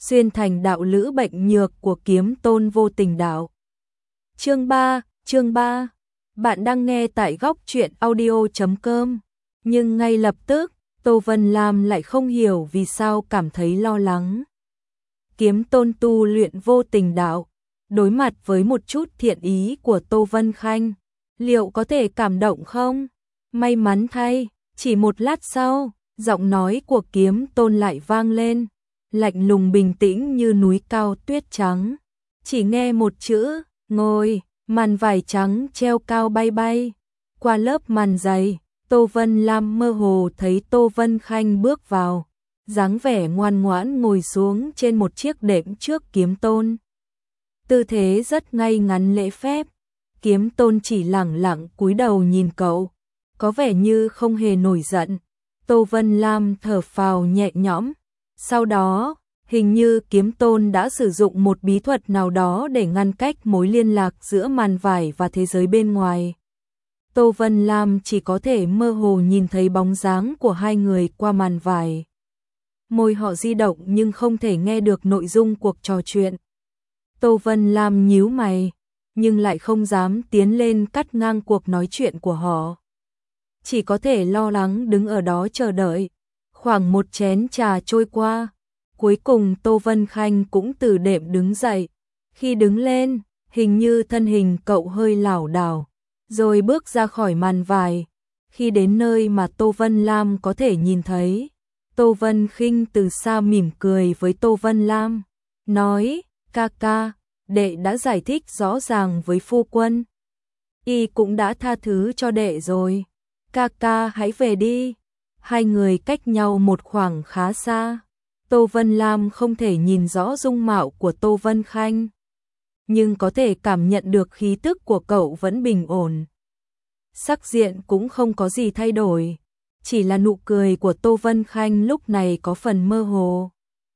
xuyên thành đạo lữ bệnh nhược của kiếm tôn vô tình đạo. Chương 3, bạn đang nghe tại góc truyện audio.com. Nhưng ngay lập tức, Tô Vân Lam lại không hiểu vì sao cảm thấy lo lắng. Kiếm tôn tu luyện vô tình đạo, đối mặt với một chút thiện ý của Tô Vân Khanh, liệu có thể cảm động không? May mắn thay, chỉ một lát sau, giọng nói của kiếm tôn lại vang lên, lạnh lùng bình tĩnh như núi cao tuyết trắng. Chỉ nghe một chữ, ngồi, màn vải trắng treo cao bay bay. Qua lớp màn dày, Tô Vân Lam mơ hồ thấy Tô Vân Khanh bước vào, dáng vẻ ngoan ngoãn ngồi xuống trên một chiếc đệm trước kiếm tôn. Tư thế rất ngay ngắn lễ phép, kiếm tôn chỉ lẳng lặng cúi đầu nhìn cậu, có vẻ như không hề nổi giận. Tô Vân Lam thở phào nhẹ nhõm, sau đó, hình như kiếm tôn đã sử dụng một bí thuật nào đó để ngăn cách mối liên lạc giữa màn vải và thế giới bên ngoài. Tô Vân Lam chỉ có thể mơ hồ nhìn thấy bóng dáng của hai người qua màn vải. Môi họ di động nhưng không thể nghe được nội dung cuộc trò chuyện. Tô Vân Lam nhíu mày, nhưng lại không dám tiến lên cắt ngang cuộc nói chuyện của họ. Chỉ có thể lo lắng đứng ở đó chờ đợi. Khoảng một chén trà trôi qua, cuối cùng Tô Vân Khanh cũng từ đệm đứng dậy. Khi đứng lên, hình như thân hình cậu hơi lảo đảo, rồi bước ra khỏi màn vải. Khi đến nơi mà Tô Vân Lam có thể nhìn thấy, Tô Vân Khinh từ xa mỉm cười với Tô Vân Lam, nói, ca ca, đệ đã giải thích rõ ràng với phu quân. Y cũng đã tha thứ cho đệ rồi, ca ca hãy về đi. Hai người cách nhau một khoảng khá xa. Tô Vân Lam không thể nhìn rõ dung mạo của Tô Vân Khanh, nhưng có thể cảm nhận được khí tức của cậu vẫn bình ổn. Sắc diện cũng không có gì thay đổi, chỉ là nụ cười của Tô Vân Khanh lúc này có phần mơ hồ.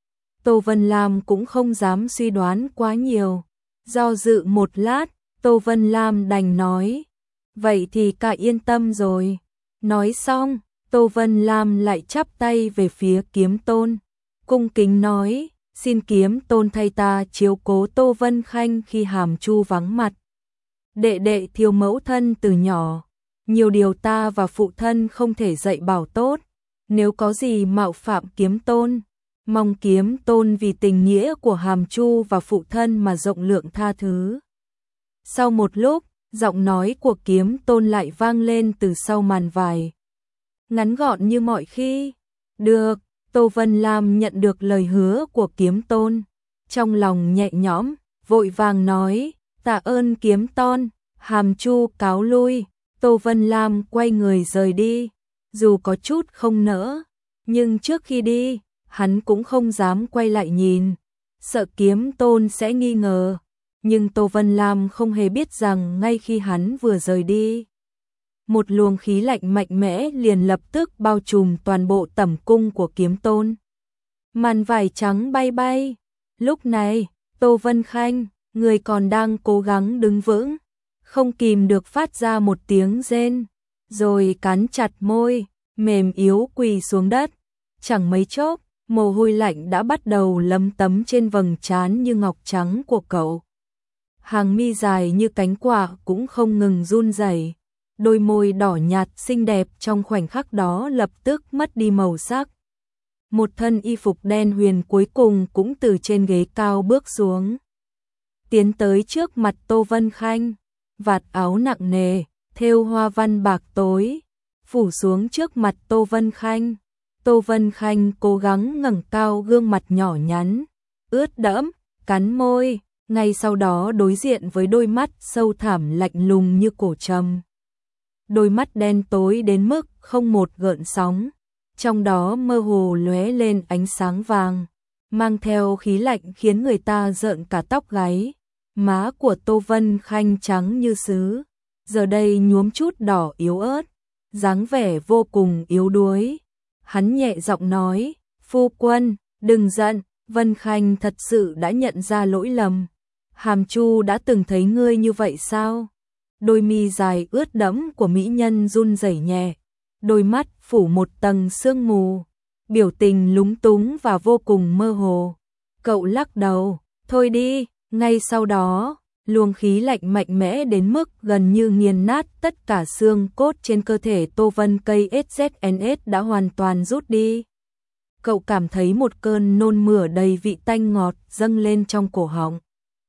Tô Vân Lam cũng không dám suy đoán quá nhiều. Do dự một lát, Tô Vân Lam đành nói, vậy thì cả yên tâm rồi. Nói xong, Tô Vân Lam lại chắp tay về phía kiếm tôn, cung kính nói, xin kiếm tôn thay ta chiếu cố Tô Vân Khanh khi Hàm Chu vắng mặt. Đệ đệ thiếu mẫu thân từ nhỏ, nhiều điều ta và phụ thân không thể dạy bảo tốt, nếu có gì mạo phạm kiếm tôn, mong kiếm tôn vì tình nghĩa của Hàm Chu và phụ thân mà rộng lượng tha thứ. Sau một lúc, giọng nói của kiếm tôn lại vang lên từ sau màn vải, ngắn gọn như mọi khi. Được. Tô Vân Lam nhận được lời hứa của kiếm tôn, trong lòng nhẹ nhõm, vội vàng nói, tạ ơn kiếm tôn. Hàm Chu cáo lui. Tô Vân Lam quay người rời đi, dù có chút không nỡ, nhưng trước khi đi, hắn cũng không dám quay lại nhìn, sợ kiếm tôn sẽ nghi ngờ. Nhưng Tô Vân Lam không hề biết rằng ngay khi hắn vừa rời đi, một luồng khí lạnh mạnh mẽ liền lập tức bao trùm toàn bộ tẩm cung của kiếm tôn. Màn vải trắng bay bay. Lúc này, Tô Vân Khanh, người còn đang cố gắng đứng vững, không kìm được phát ra một tiếng rên, rồi cắn chặt môi, mềm yếu quỳ xuống đất. Chẳng mấy chốc, mồ hôi lạnh đã bắt đầu lấm tấm trên vầng trán như ngọc trắng của cậu. Hàng mi dài như cánh quạ cũng không ngừng run rẩy. Đôi môi đỏ nhạt xinh đẹp trong khoảnh khắc đó lập tức mất đi màu sắc. Một thân y phục đen huyền cuối cùng cũng từ trên ghế cao bước xuống, tiến tới trước mặt Tô Vân Khanh, vạt áo nặng nề, thêu hoa văn bạc tối, phủ xuống trước mặt Tô Vân Khanh. Tô Vân Khanh cố gắng ngẩng cao gương mặt nhỏ nhắn, ướt đẫm, cắn môi, ngay sau đó đối diện với đôi mắt sâu thẳm lạnh lùng như cổ trầm. Đôi mắt đen tối đến mức không một gợn sóng, trong đó mơ hồ lóe lên ánh sáng vàng, mang theo khí lạnh khiến người ta rợn cả tóc gáy. Má của Tô Vân Khanh trắng như sứ, giờ đây nhuốm chút đỏ yếu ớt, dáng vẻ vô cùng yếu đuối. Hắn nhẹ giọng nói, phu quân, đừng giận, Vân Khanh thật sự đã nhận ra lỗi lầm. Hàm Chu đã từng thấy ngươi như vậy sao? Đôi mi dài ướt đẫm của mỹ nhân run rẩy nhẹ, đôi mắt phủ một tầng sương mù, biểu tình lúng túng và vô cùng mơ hồ. Cậu lắc đầu, thôi đi, ngay sau đó, luồng khí lạnh mạnh mẽ đến mức gần như nghiền nát tất cả xương cốt trên cơ thể Tô Vân Cây SZNS đã hoàn toàn rút đi. Cậu cảm thấy một cơn nôn mửa đầy vị tanh ngọt dâng lên trong cổ họng.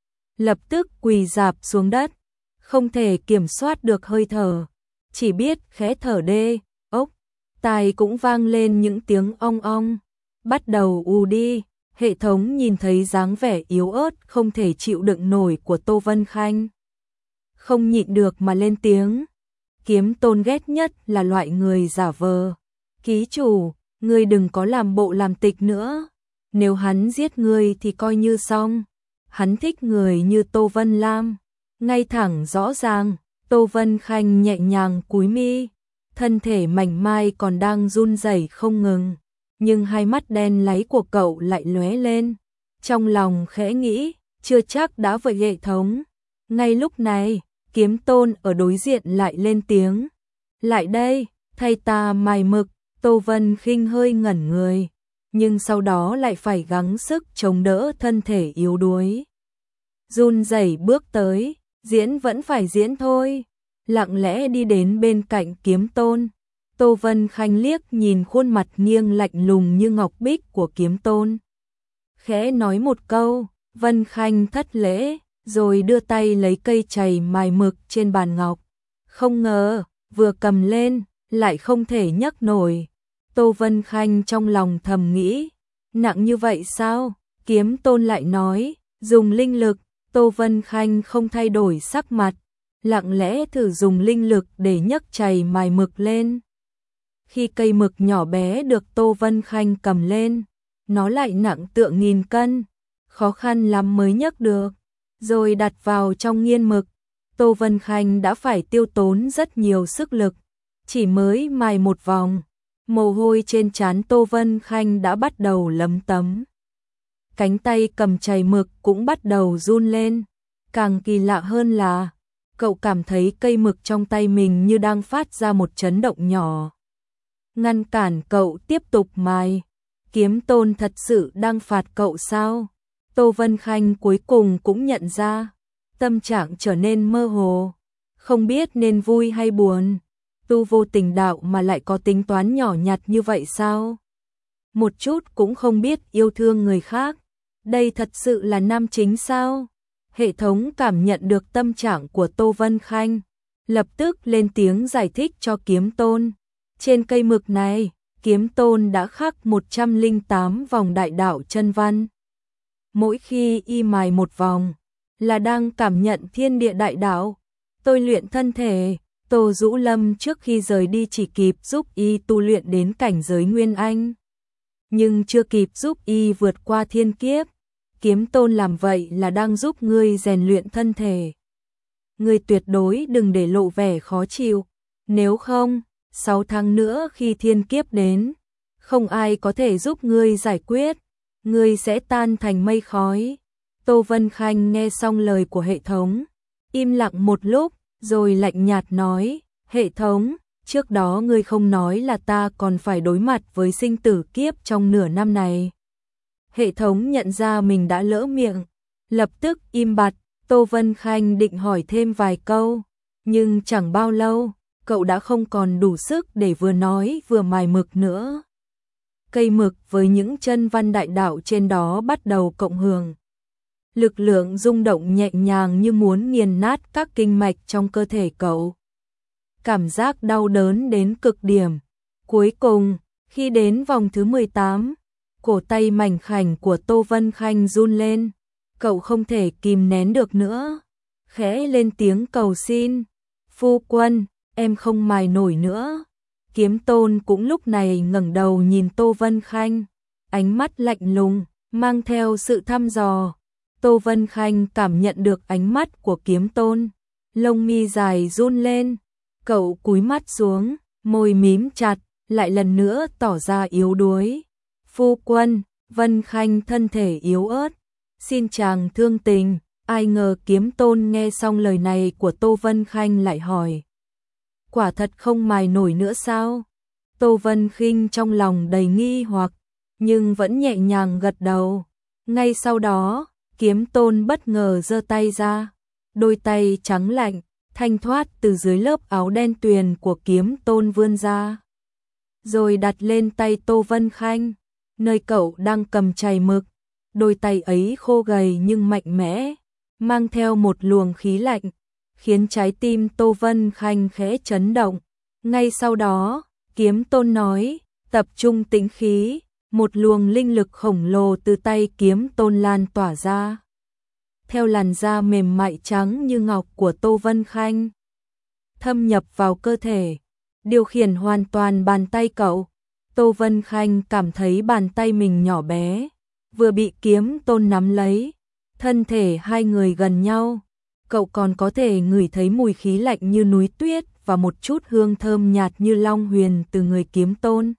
Lập tức quỳ rạp xuống đất, không thể kiểm soát được hơi thở, chỉ biết khẽ thở đê, ốc, tai cũng vang lên những tiếng ong ong, bắt đầu ù đi. Hệ thống nhìn thấy dáng vẻ yếu ớt không thể chịu đựng nổi của Tô Vân Khanh, không nhịn được mà lên tiếng. Kiếm Tôn ghét nhất là loại người giả vờ. Ký chủ, ngươi đừng có làm bộ làm tịch nữa, nếu hắn giết ngươi thì coi như xong. Hắn thích người như Tô Vân Lam, ngay thẳng rõ ràng. Tô Vân Khanh nhẹ nhàng cúi mi, thân thể mảnh mai còn đang run rẩy không ngừng, nhưng hai mắt đen láy của cậu lại lóe lên. Trong lòng khẽ nghĩ, chưa chắc đã vậy hệ thống. Ngay lúc này, Kiếm Tôn ở đối diện lại lên tiếng. Lại đây, thay ta mài mực. Tô Vân Khinh hơi ngẩn người, nhưng sau đó lại phải gắng sức chống đỡ thân thể yếu đuối. Run rẩy bước tới, diễn vẫn phải diễn thôi. Lặng lẽ đi đến bên cạnh Kiếm Tôn. Tô Vân Khanh liếc nhìn khuôn mặt nghiêng lạnh lùng như ngọc bích của Kiếm Tôn, khẽ nói một câu, Vân Khanh thất lễ, rồi đưa tay lấy cây chày mài mực trên bàn ngọc. Không ngờ, vừa cầm lên, lại không thể nhấc nổi. Tô Vân Khanh trong lòng thầm nghĩ, nặng như vậy sao? Kiếm Tôn lại nói, dùng linh lực. Tô Vân Khanh không thay đổi sắc mặt, lặng lẽ thử dùng linh lực để nhấc chày mài mực lên. Khi cây mực nhỏ bé được Tô Vân Khanh cầm lên, nó lại nặng tựa nghìn cân, khó khăn lắm mới nhấc được, rồi đặt vào trong nghiên mực. Tô Vân Khanh đã phải tiêu tốn rất nhiều sức lực, chỉ mới mài một vòng, mồ hôi trên trán Tô Vân Khanh đã bắt đầu lấm tấm. Cánh tay cầm chày mực cũng bắt đầu run lên. Càng kỳ lạ hơn là, cậu cảm thấy cây mực trong tay mình như đang phát ra một chấn động nhỏ, ngăn cản cậu tiếp tục mài. Kiếm Tôn thật sự đang phạt cậu sao? Tô Vân Khanh cuối cùng cũng nhận ra, tâm trạng trở nên mơ hồ, không biết nên vui hay buồn. Tu vô tình đạo mà lại có tính toán nhỏ nhặt như vậy sao? Một chút cũng không biết yêu thương người khác. Đây thật sự là nam chính sao? Hệ thống cảm nhận được tâm trạng của Tô Vân Khanh, lập tức lên tiếng giải thích cho Kiếm Tôn. Trên cây mực này, Kiếm Tôn đã khắc 108 vòng đại đạo chân văn. Mỗi khi y mài một vòng, là đang cảm nhận thiên địa đại đạo, tôi luyện thân thể. Tô Dũ Lâm trước khi rời đi chỉ kịp giúp y tu luyện đến cảnh giới Nguyên Anh, nhưng chưa kịp giúp y vượt qua thiên kiếp. Kiếm Tôn làm vậy là đang giúp ngươi rèn luyện thân thể. Ngươi tuyệt đối đừng để lộ vẻ khó chịu, nếu không, 6 tháng nữa khi thiên kiếp đến, không ai có thể giúp ngươi giải quyết, ngươi sẽ tan thành mây khói. Tô Vân Khanh nghe xong lời của hệ thống, im lặng một lúc, rồi lạnh nhạt nói, hệ thống, trước đó ngươi không nói là ta còn phải đối mặt với sinh tử kiếp trong nửa năm này. Hệ thống nhận ra mình đã lỡ miệng, lập tức im bặt. Tô Vân Khanh định hỏi thêm vài câu, nhưng chẳng bao lâu, cậu đã không còn đủ sức để vừa nói vừa mài mực nữa. Cây mực với những chân văn đại đạo trên đó bắt đầu cộng hưởng. Lực lượng rung động nhẹ nhàng như muốn nghiền nát các kinh mạch trong cơ thể cậu. Cảm giác đau đớn đến cực điểm. Cuối cùng, khi đến vòng thứ 18, cổ tay mảnh khảnh của Tô Vân Khanh run lên. Cậu không thể kìm nén được nữa, khẽ lên tiếng cầu xin. Phu quân, em không mài nổi nữa. Kiếm Tôn cũng lúc này ngẩng đầu nhìn Tô Vân Khanh, ánh mắt lạnh lùng, mang theo sự thăm dò. Tô Vân Khanh cảm nhận được ánh mắt của Kiếm Tôn, lông mi dài run lên, cậu cúi mắt xuống, môi mím chặt, lại lần nữa tỏ ra yếu đuối. Phu quân, Vân Khanh thân thể yếu ớt, xin chàng thương tình. Ai ngờ Kiếm Tôn nghe xong lời này của Tô Vân Khanh lại hỏi, quả thật không mài nổi nữa sao? Tô Vân Khanh trong lòng đầy nghi hoặc, nhưng vẫn nhẹ nhàng gật đầu. Ngay sau đó, Kiếm Tôn bất ngờ giơ tay ra, đôi tay trắng lạnh, thanh thoát từ dưới lớp áo đen tuyền của Kiếm Tôn vươn ra, rồi đặt lên tay Tô Vân Khanh, nơi cậu đang cầm chày mực. Đôi tay ấy khô gầy nhưng mạnh mẽ, mang theo một luồng khí lạnh, khiến trái tim Tô Vân Khanh khẽ chấn động. Ngay sau đó, Kiếm Tôn nói, tập trung tĩnh khí, một luồng linh lực khổng lồ từ tay Kiếm Tôn lan tỏa ra, theo làn da mềm mại trắng như ngọc của Tô Vân Khanh, thâm nhập vào cơ thể, điều khiển hoàn toàn bàn tay cậu. Tô Vân Khanh cảm thấy bàn tay mình nhỏ bé, vừa bị Kiếm Tôn nắm lấy, thân thể hai người gần nhau, cậu còn có thể ngửi thấy mùi khí lạnh như núi tuyết và một chút hương thơm nhạt như long huyền từ người Kiếm Tôn.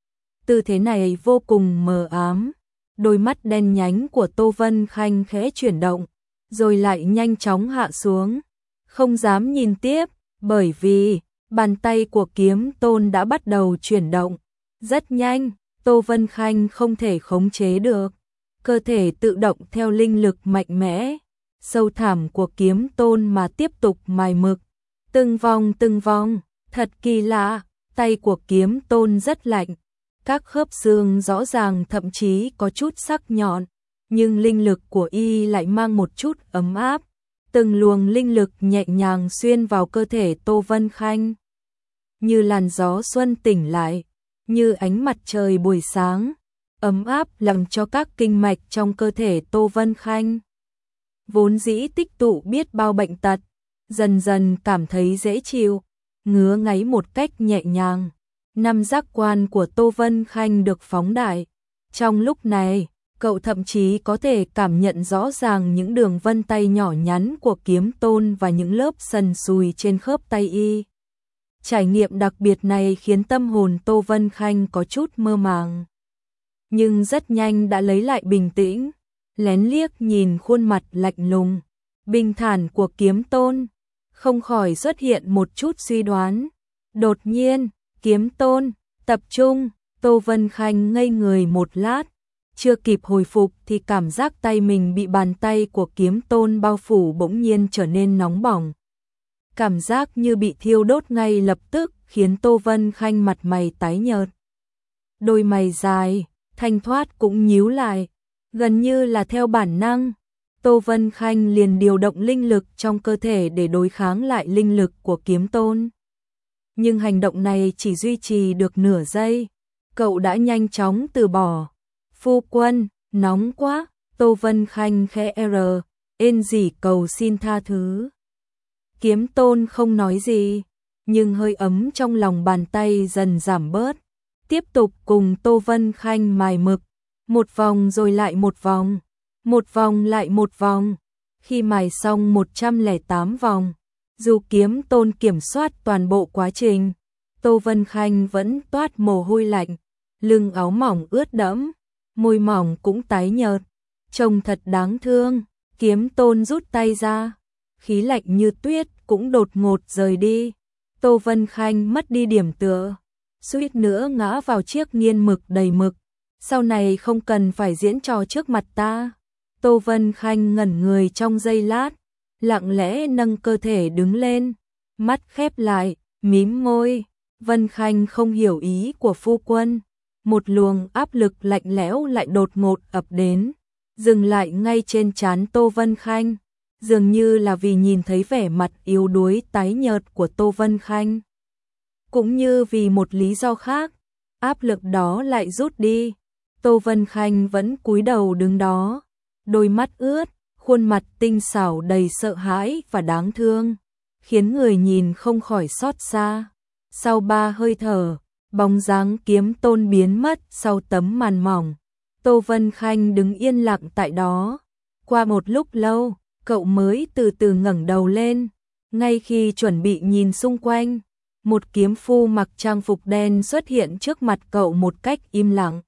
Tư thế này vô cùng mờ ám, đôi mắt đen nhánh của Tô Vân Khanh khẽ chuyển động, rồi lại nhanh chóng hạ xuống, không dám nhìn tiếp, bởi vì bàn tay của Kiếm Tôn đã bắt đầu chuyển động. Rất nhanh, Tô Vân Khanh không thể khống chế được, cơ thể tự động theo linh lực mạnh mẽ, sâu thẳm của Kiếm Tôn mà tiếp tục mài mực. Từng vòng, thật kỳ lạ, tay của Kiếm Tôn rất lạnh, các khớp xương rõ ràng thậm chí có chút sắc nhọn, nhưng linh lực của y lại mang một chút ấm áp. Từng luồng linh lực nhẹ nhàng xuyên vào cơ thể Tô Vân Khanh, như làn gió xuân tỉnh lại, như ánh mặt trời buổi sáng, ấm áp làm cho các kinh mạch trong cơ thể Tô Vân Khanh, vốn dĩ tích tụ biết bao bệnh tật, dần dần cảm thấy dễ chịu, ngứa ngáy một cách nhẹ nhàng. Năm giác quan của Tô Vân Khanh được phóng đại. Trong lúc này, cậu thậm chí có thể cảm nhận rõ ràng những đường vân tay nhỏ nhắn của Kiếm Tôn và những lớp sần sùi trên khớp tay y. Trải nghiệm đặc biệt này khiến tâm hồn Tô Vân Khanh có chút mơ màng, nhưng rất nhanh đã lấy lại bình tĩnh, lén liếc nhìn khuôn mặt lạnh lùng, bình thản của Kiếm Tôn, không khỏi xuất hiện một chút suy đoán. Đột nhiên, Kiếm Tôn, tập trung. Tô Vân Khanh ngây người một lát, chưa kịp hồi phục thì cảm giác tay mình bị bàn tay của Kiếm Tôn bao phủ bỗng nhiên trở nên nóng bỏng. Cảm giác như bị thiêu đốt ngay lập tức khiến Tô Vân Khanh mặt mày tái nhợt. Đôi mày dài, thanh thoát cũng nhíu lại, gần như là theo bản năng. Tô Vân Khanh liền điều động linh lực trong cơ thể để đối kháng lại linh lực của Kiếm Tôn. Nhưng hành động này chỉ duy trì được nửa giây, cậu đã nhanh chóng từ bỏ. Phu quân, nóng quá. Tô Vân Khanh khẽ ên gì cầu xin tha thứ. Kiếm Tôn không nói gì, nhưng hơi ấm trong lòng bàn tay dần giảm bớt, tiếp tục cùng Tô Vân Khanh mài mực, một vòng rồi lại một vòng, một vòng lại một vòng. Khi mài xong 108 vòng, dù Kiếm Tôn kiểm soát toàn bộ quá trình, Tô Vân Khanh vẫn toát mồ hôi lạnh, lưng áo mỏng ướt đẫm, môi mỏng cũng tái nhợt, trông thật đáng thương. Kiếm Tôn rút tay ra, khí lạnh như tuyết cũng đột ngột rời đi. Tô Vân Khanh mất đi điểm tựa, suýt nữa ngã vào chiếc nghiên mực đầy mực. Sau này không cần phải diễn trò trước mặt ta. Tô Vân Khanh ngẩn người trong giây lát, lặng lẽ nâng cơ thể đứng lên, mắt khép lại, mím môi. Vân Khanh không hiểu ý của phu quân. Một luồng áp lực lạnh lẽo lại đột ngột ập đến, dừng lại ngay trên trán Tô Vân Khanh, dường như là vì nhìn thấy vẻ mặt yếu đuối tái nhợt của Tô Vân Khanh. Cũng như vì một lý do khác, áp lực đó lại rút đi. Tô Vân Khanh vẫn cúi đầu đứng đó, đôi mắt ướt, khuôn mặt tinh xảo đầy sợ hãi và đáng thương, khiến người nhìn không khỏi xót xa. Sau 3 hơi thở, bóng dáng Kiếm Tôn biến mất sau tấm màn mỏng. Tô Vân Khanh đứng yên lặng tại đó. Qua một lúc lâu, cậu mới từ từ ngẩng đầu lên. Ngay khi chuẩn bị nhìn xung quanh, một kiếm phu mặc trang phục đen xuất hiện trước mặt cậu một cách im lặng.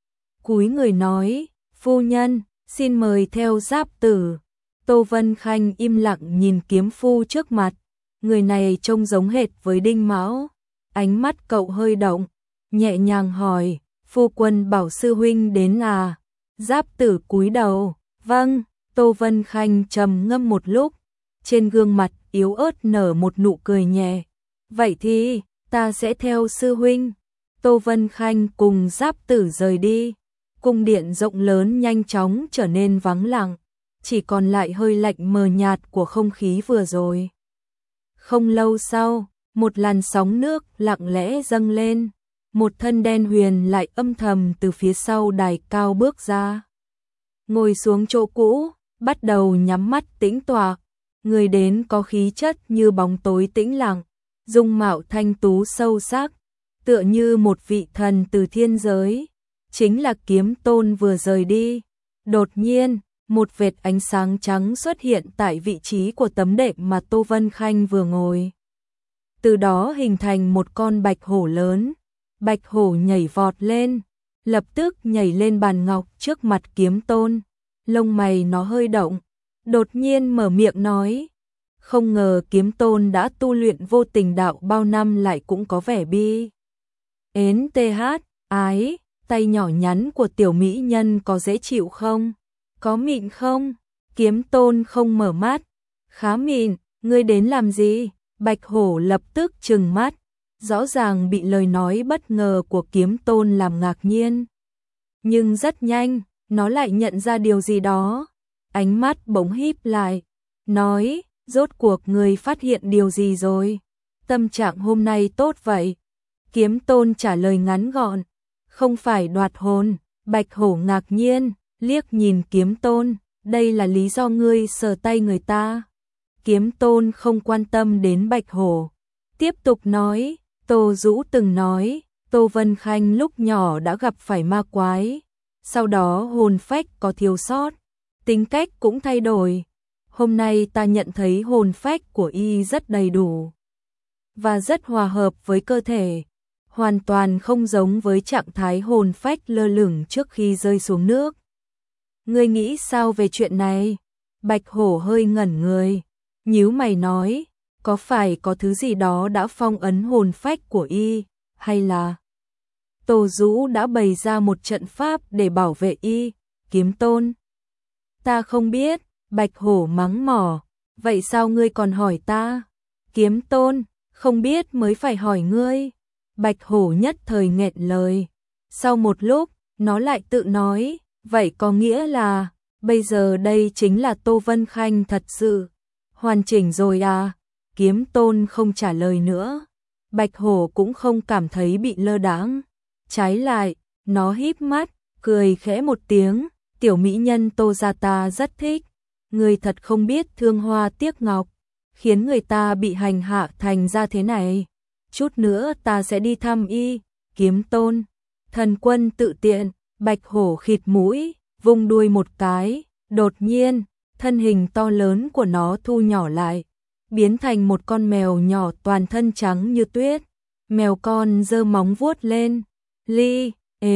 Cúi người nói, phu nhân, xin mời theo giáp tử. Tô Vân Khanh im lặng nhìn kiếm phu trước mặt. Người này trông giống hệt với Đinh Mão. Ánh mắt cậu hơi động, nhẹ nhàng hỏi, phu quân bảo sư huynh đến à? Giáp Tử cúi đầu, vâng. Tô Vân Khanh trầm ngâm một lúc, trên gương mặt yếu ớt nở một nụ cười nhẹ. Vậy thì, ta sẽ theo sư huynh. Tô Vân Khanh cùng Giáp Tử rời đi. Cung điện rộng lớn nhanh chóng trở nên vắng lặng, chỉ còn lại hơi lạnh mờ nhạt của không khí vừa rồi. Không lâu sau, một làn sóng nước lặng lẽ dâng lên, một thân đen huyền lại âm thầm từ phía sau đài cao bước ra. Ngồi xuống chỗ cũ, bắt đầu nhắm mắt tĩnh tọa, người đến có khí chất như bóng tối tĩnh lặng, dung mạo thanh tú sâu sắc, tựa như một vị thần từ thiên giới. Chính là Kiếm Tôn vừa rời đi. Đột nhiên, một vệt ánh sáng trắng xuất hiện tại vị trí của tấm đệm mà Tô Vân Khanh vừa ngồi. Từ đó hình thành một con bạch hổ lớn. Bạch hổ nhảy vọt lên, lập tức nhảy lên bàn ngọc trước mặt Kiếm Tôn. Lông mày nó hơi động, đột nhiên mở miệng nói. Không ngờ Kiếm Tôn đã tu luyện vô tình đạo bao năm lại cũng có vẻ bi. Ái, tay nhỏ nhắn của tiểu mỹ nhân có dễ chịu không? Có mịn không? Kiếm Tôn không mở mắt. Khá mịn, ngươi đến làm gì? Bạch hổ lập tức trừng mắt, rõ ràng bị lời nói bất ngờ của Kiếm Tôn làm ngạc nhiên. Nhưng rất nhanh, nó lại nhận ra điều gì đó. Ánh mắt bỗng híp lại, nói, rốt cuộc ngươi phát hiện điều gì rồi? Tâm trạng hôm nay tốt vậy? Kiếm Tôn trả lời ngắn gọn, không phải đoạt hồn. Bạch hổ ngạc nhiên, liếc nhìn Kiếm Tôn, đây là lý do ngươi sờ tay người ta. Kiếm Tôn không quan tâm đến Bạch hổ, tiếp tục nói, Tô Dũ từng nói, Tô Vân Khanh lúc nhỏ đã gặp phải ma quái, sau đó hồn phách có thiếu sót, tính cách cũng thay đổi. Hôm nay ta nhận thấy hồn phách của y rất đầy đủ và rất hòa hợp với cơ thể, hoàn toàn không giống với trạng thái hồn phách lơ lửng trước khi rơi xuống nước. Ngươi nghĩ sao về chuyện này? Bạch hổ hơi ngẩn người, nhíu mày nói, có phải có thứ gì đó đã phong ấn hồn phách của y, hay là Tô Dũ đã bày ra một trận pháp để bảo vệ y? Kiếm Tôn, ta không biết. Bạch hổ mắng mỏ, vậy sao ngươi còn hỏi ta? Kiếm Tôn, không biết mới phải hỏi ngươi. Bạch hổ nhất thời nghẹn lời, sau một lúc, nó lại tự nói, vậy có nghĩa là, bây giờ đây chính là Tô Vân Khanh thật sự hoàn chỉnh rồi à? Kiếm Tôn không trả lời nữa. Bạch hổ cũng không cảm thấy bị lơ đãng, trái lại, nó híp mắt, cười khẽ một tiếng, tiểu mỹ nhân Tô gia ta rất thích. Người thật không biết thương hoa tiếc ngọc, khiến người ta bị hành hạ thành ra thế này. Chút nữa ta sẽ đi thăm y. Kiếm Tôn, thần quân tự tiện. Bạch hổ khịt mũi, vung đuôi một cái, đột nhiên, thân hình to lớn của nó thu nhỏ lại, biến thành một con mèo nhỏ toàn thân trắng như tuyết. Mèo con giơ móng vuốt lên, ly,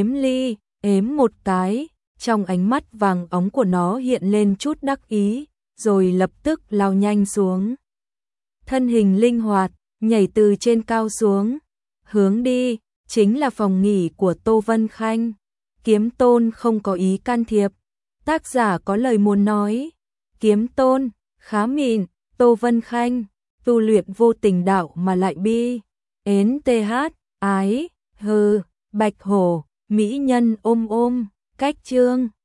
ếm một cái. Trong ánh mắt vàng óng của nó hiện lên chút đắc ý, rồi lập tức lao nhanh xuống. Thân hình linh hoạt, nhảy từ trên cao xuống, hướng đi, chính là phòng nghỉ của Tô Vân Khanh. Kiếm Tôn không có ý can thiệp, tác giả có lời muốn nói. Kiếm Tôn, khá mịn, Tô Vân Khanh, tu luyện vô tình đạo mà lại bi. Ái, hừ, Bạch hổ, mỹ nhân ôm, cách chương.